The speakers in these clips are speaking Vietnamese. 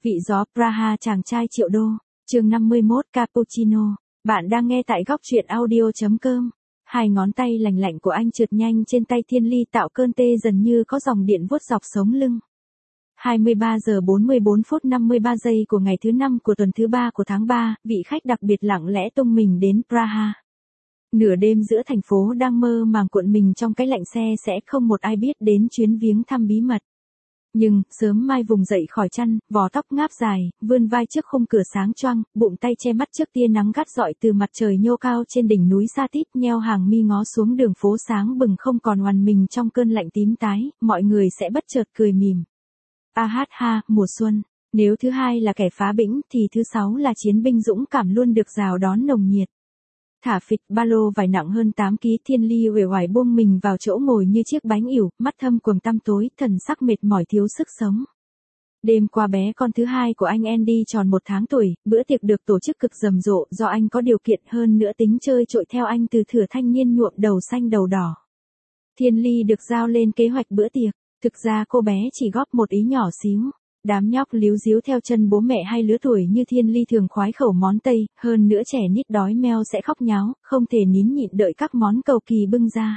Vị gió Praha chàng trai triệu đô, chương 51 Cappuccino. Bạn đang nghe tại góc truyện audio.com. Hai ngón tay lành lạnh của anh trượt nhanh trên tay Thiên Ly tạo cơn tê dần như có dòng điện vuốt dọc sống lưng. 23 giờ 44 phút 53 giây của ngày thứ 5 của tuần thứ 3 của tháng 3, vị khách đặc biệt lặng lẽ tung mình đến Praha. Nửa đêm giữa thành phố đang mơ màng cuộn mình trong cái lạnh xe sẽ không một ai biết đến chuyến viếng thăm bí mật. Nhưng, sớm mai vùng dậy khỏi chăn, vò tóc ngáp dài, vươn vai trước khung cửa sáng choang, bụng tay che mắt trước tia nắng gắt rọi từ mặt trời nhô cao trên đỉnh núi Sa Tít, nheo hàng mi ngó xuống đường phố sáng bừng không còn oằn mình trong cơn lạnh tím tái, mọi người sẽ bất chợt cười mỉm. A hát ha, mùa xuân. Nếu thứ hai là kẻ phá bĩnh thì thứ sáu là chiến binh dũng cảm luôn được rào đón nồng nhiệt. Thả phịch ba lô vải nặng hơn 8 kg, Thiên Ly uể oải buông mình vào chỗ ngồi như chiếc bánh ỉu, mắt thâm quầng tăm tối, thần sắc mệt mỏi thiếu sức sống. Đêm qua bé con thứ hai của anh Andy tròn 1 tháng tuổi, bữa tiệc được tổ chức cực rầm rộ do anh có điều kiện hơn nữa tính chơi trội theo anh từ thuở thanh niên nhuộm đầu xanh đầu đỏ. Thiên Ly được giao lên kế hoạch bữa tiệc, thực ra cô bé chỉ góp một ý nhỏ xíu. Đám nhóc líu díu theo chân bố mẹ hay lứa tuổi như Thiên Ly thường khoái khẩu món Tây, hơn nữa trẻ nít đói meo sẽ khóc nháo, không thể nín nhịn đợi các món cầu kỳ bưng ra.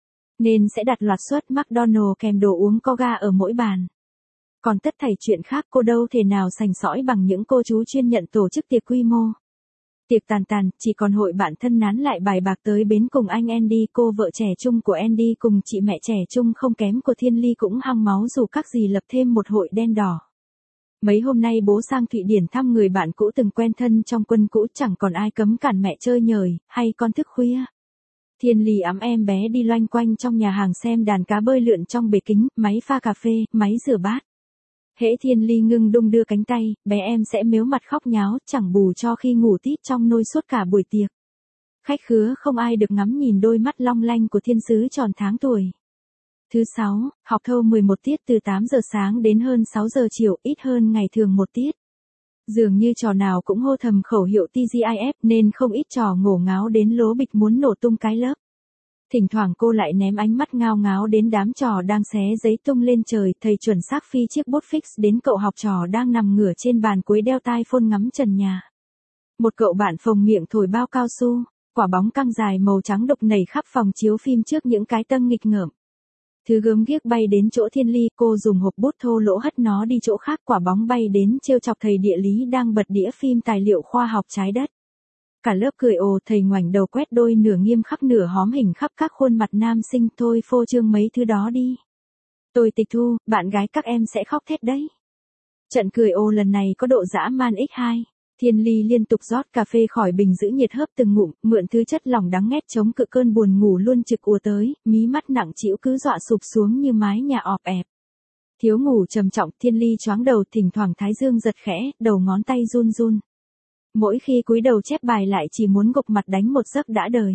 Nên sẽ đặt loạt suất McDonald's kèm đồ uống coca ở mỗi bàn. Còn tất thảy chuyện khác cô đâu thể nào sành sỏi bằng những cô chú chuyên nhận tổ chức tiệc quy mô. Tiệc tàn, chỉ còn hội bạn thân nán lại bài bạc tới bến cùng anh Andy, cô vợ trẻ chung của Andy cùng chị mẹ trẻ chung không kém của Thiên Ly cũng hăng máu dù các gì lập thêm một hội đen đỏ. Mấy hôm nay bố sang Thụy Điển thăm người bạn cũ từng quen thân trong quân cũ, chẳng còn ai cấm cản mẹ chơi nhời, hay con thức khuya. Thiên Ly ẵm em bé đi loanh quanh trong nhà hàng xem đàn cá bơi lượn trong bể kính, máy pha cà phê, máy rửa bát. Hễ Thiên Ly ngưng đung đưa cánh tay, bé em sẽ mếu mặt khóc nháo, chẳng bù cho khi ngủ tít trong nôi suốt cả buổi tiệc. Khách khứa không ai được ngắm nhìn đôi mắt long lanh của thiên sứ tròn tháng tuổi. Thứ 6, học thâu 11 tiết từ 8 giờ sáng đến hơn 6 giờ chiều, ít hơn ngày thường 1 tiết. Dường như trò nào cũng hô thầm khẩu hiệu TGIF nên không ít trò ngổ ngáo đến lố bịch muốn nổ tung cái lớp. Thỉnh thoảng cô lại ném ánh mắt ngao ngáo đến đám trò đang xé giấy tung lên trời, thầy chuẩn xác phi chiếc bút fix đến cậu học trò đang nằm ngửa trên bàn cuối đeo tai phone ngắm trần nhà. Một cậu bạn phồng miệng thổi bao cao su, quả bóng căng dài màu trắng đục nảy khắp phòng chiếu phim trước những cái tân nghịch ngợm. Thứ gớm ghiếc bay đến chỗ Thiên Ly, cô dùng hộp bút thô lỗ hất nó đi chỗ khác, quả bóng bay đến trêu chọc thầy địa lý đang bật đĩa phim tài liệu khoa học trái đất. Cả lớp cười ồ, thầy ngoảnh đầu quét đôi nửa nghiêm khắc nửa hóm hình khắp các khuôn mặt nam sinh, thôi phô trương mấy thứ đó đi. Tôi tịch thu, bạn gái các em sẽ khóc thét đấy. Trận cười ồ lần này có độ dã man x2. Thiên Ly liên tục rót cà phê khỏi bình giữ nhiệt hớp từng ngụm, mượn thứ chất lỏng đắng ngắt chống cự cơn buồn ngủ luôn trực ùa tới, mí mắt nặng trĩu cứ dọa sụp xuống như mái nhà ọp ẹp. Thiếu ngủ trầm trọng, Thiên Ly choáng đầu, thỉnh thoảng thái dương giật khẽ, đầu ngón tay run run. Mỗi khi cúi đầu chép bài lại chỉ muốn gục mặt đánh một giấc đã đời.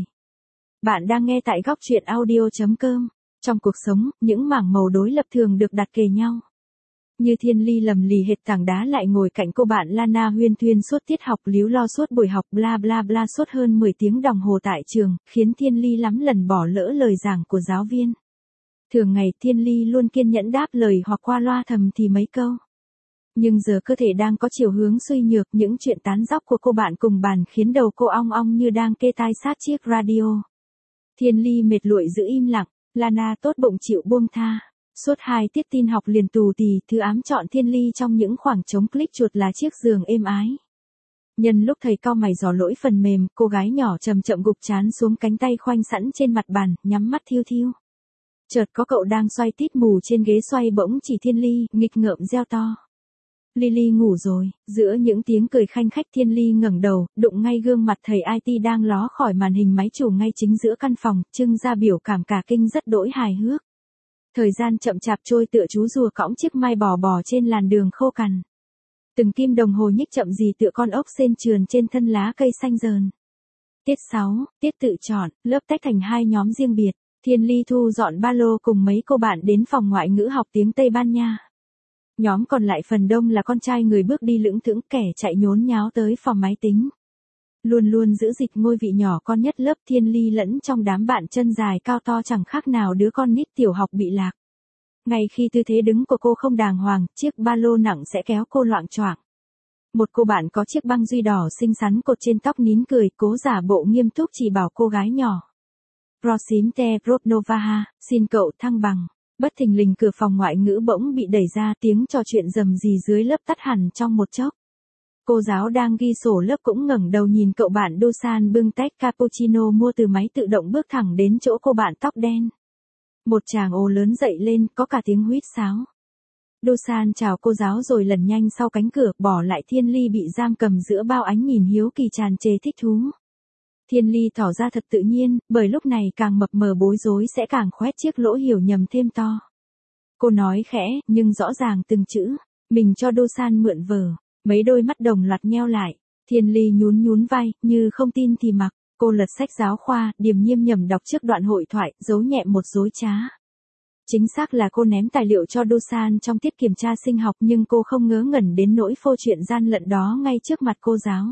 Bạn đang nghe tại góc truyện audio.com. Trong cuộc sống, những mảng màu đối lập thường được đặt kề nhau. Như Thiên Ly lầm lì hệt tảng đá lại ngồi cạnh cô bạn Lana huyên thuyên suốt tiết học, líu lo suốt buổi học, bla bla bla suốt hơn 10 tiếng đồng hồ tại trường, khiến Thiên Ly lắm lần bỏ lỡ lời giảng của giáo viên. Thường ngày Thiên Ly luôn kiên nhẫn đáp lời hoặc qua loa thầm thì mấy câu. Nhưng giờ cơ thể đang có chiều hướng suy nhược, những chuyện tán dóc của cô bạn cùng bàn khiến đầu cô ong ong như đang kê tai sát chiếc radio. Thiên Ly mệt lụi giữ im lặng, Lana tốt bụng chịu buông tha. Suốt 2 tiết tin học liền tù tì, thứ ám chọn Thiên Ly trong những khoảng trống click chuột là chiếc giường êm ái. Nhân lúc thầy cau mày dò lỗi phần mềm, cô gái nhỏ chậm chậm gục trán xuống, cánh tay khoanh sẵn trên mặt bàn, nhắm mắt thiêu thiêu. Chợt có cậu đang xoay tít mù trên ghế xoay bỗng chỉ Thiên Ly, nghịch ngợm reo to. Lily ngủ rồi. Giữa những tiếng cười khanh khách, Thiên Ly ngẩng đầu, đụng ngay gương mặt thầy IT đang ló khỏi màn hình máy chủ ngay chính giữa căn phòng, trưng ra biểu cảm cả kinh rất đỗi hài hước. Thời gian chậm chạp trôi tựa chú rùa cõng chiếc mai bò bò trên làn đường khô cằn. Từng kim đồng hồ nhích chậm gì tựa con ốc sên trườn trên thân lá cây xanh rờn. Tiết 6, tiết tự chọn, lớp tách thành 2 nhóm riêng biệt. Thiên Ly thu dọn ba lô cùng mấy cô bạn đến phòng ngoại ngữ học tiếng Tây Ban Nha. Nhóm còn lại phần đông là con trai người bước đi lững thững, kẻ chạy nhốn nháo tới phòng máy tính. Luôn luôn giữ dịch ngôi vị nhỏ con nhất lớp, Thiên Ly lẫn trong đám bạn chân dài cao to chẳng khác nào đứa con nít tiểu học bị lạc. Ngay khi tư thế đứng của cô không đàng hoàng, chiếc ba lô nặng sẽ kéo cô loạng choạng. Một cô bạn có chiếc băng duy đỏ xinh xắn cột trên tóc nín cười, cố giả bộ nghiêm túc chỉ bảo cô gái nhỏ. Prosimte Prodnovaha, xin cậu thăng bằng. Bất thình lình cửa phòng ngoại ngữ bỗng bị đẩy ra, tiếng trò chuyện rầm rì dưới lớp tắt hẳn trong một chốc. Cô giáo đang ghi sổ lớp cũng ngẩng đầu nhìn cậu bạn Dosan bưng tách cappuccino mua từ máy tự động bước thẳng đến chỗ cô bạn tóc đen. Một tràng ồ lớn dậy lên, có cả tiếng huýt sáo. Dosan chào cô giáo rồi lần nhanh sau cánh cửa, bỏ lại Thiên Ly bị giam cầm giữa bao ánh nhìn hiếu kỳ tràn trề thích thú. Thiên Ly tỏ ra thật tự nhiên, bởi lúc này càng mập mờ bối rối sẽ càng khoét chiếc lỗ hiểu nhầm thêm to. Cô nói khẽ, nhưng rõ ràng từng chữ, mình cho Dosan mượn vở. Mấy đôi mắt đồng loạt nheo lại, Thiên Ly nhún nhún vai, như không tin thì mặc. Cô lật sách giáo khoa, điềm nhiên nhầm đọc trước đoạn hội thoại, giấu nhẹ một dối trá. Chính xác là cô ném tài liệu cho Dosan trong tiết kiểm tra sinh học, nhưng cô không ngớ ngẩn đến nỗi phô chuyện gian lận đó ngay trước mặt cô giáo.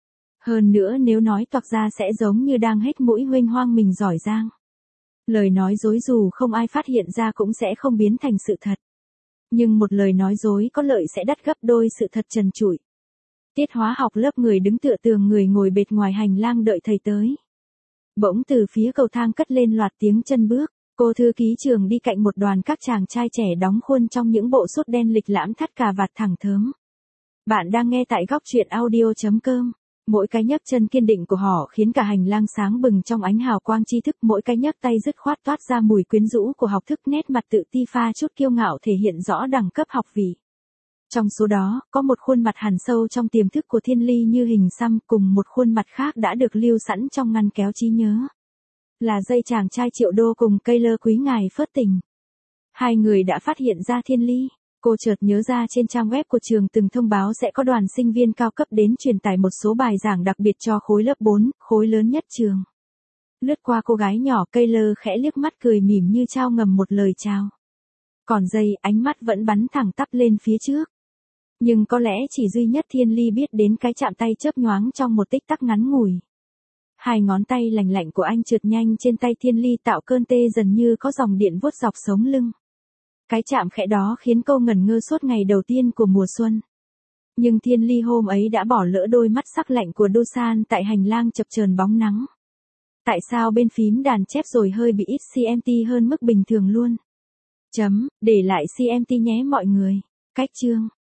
Hơn nữa nếu nói toạc ra sẽ giống như đang hết mũi huênh hoang mình giỏi giang. Lời nói dối dù không ai phát hiện ra cũng sẽ không biến thành sự thật. Nhưng một lời nói dối có lợi sẽ đắt gấp đôi sự thật trần trụi. Tiết hóa học lớp người đứng tựa tường, người ngồi bệt ngoài hành lang đợi thầy tới. Bỗng từ phía cầu thang cất lên loạt tiếng chân bước. Cô thư ký trường đi cạnh một đoàn các chàng trai trẻ đóng khuôn trong những bộ sút đen lịch lãm thắt cà vạt thẳng thớm. Bạn đang nghe tại góc truyện audio.com. Mỗi cái nhấc chân kiên định của họ khiến cả hành lang sáng bừng trong ánh hào quang tri thức, mỗi cái nhấc tay dứt khoát toát ra mùi quyến rũ của học thức, nét mặt tự ti pha chút kiêu ngạo thể hiện rõ đẳng cấp học vị. Trong số đó, có một khuôn mặt hằn sâu trong tiềm thức của Thiên Ly như hình xăm, cùng một khuôn mặt khác đã được lưu sẵn trong ngăn kéo trí nhớ. Là dây chàng trai Triệu Đô cùng Taylor quý ngài phớt tình. Hai người đã phát hiện ra Thiên Ly. Cô chợt nhớ ra trên trang web của trường từng thông báo sẽ có đoàn sinh viên cao cấp đến truyền tải một số bài giảng đặc biệt cho khối lớp 4, khối lớn nhất trường. Lướt qua cô gái nhỏ, Taylor khẽ liếc mắt cười mỉm như trao ngầm một lời chào. Còn giây, ánh mắt vẫn bắn thẳng tắp lên phía trước. Nhưng có lẽ chỉ duy nhất Thiên Ly biết đến cái chạm tay chớp nhoáng trong một tích tắc ngắn ngủi. Hai ngón tay lành lạnh của anh trượt nhanh trên tay Thiên Ly tạo cơn tê dần như có dòng điện vuốt dọc sống lưng. Cái chạm khẽ đó khiến cô ngẩn ngơ suốt ngày đầu tiên của mùa xuân. Nhưng Thiên Ly hôm ấy đã bỏ lỡ đôi mắt sắc lạnh của Dosan tại hành lang chập chờn bóng nắng. Tại sao bên phím đàn chép rồi hơi bị ít CMT hơn mức bình thường luôn. Để lại CMT nhé mọi người. Cách chương.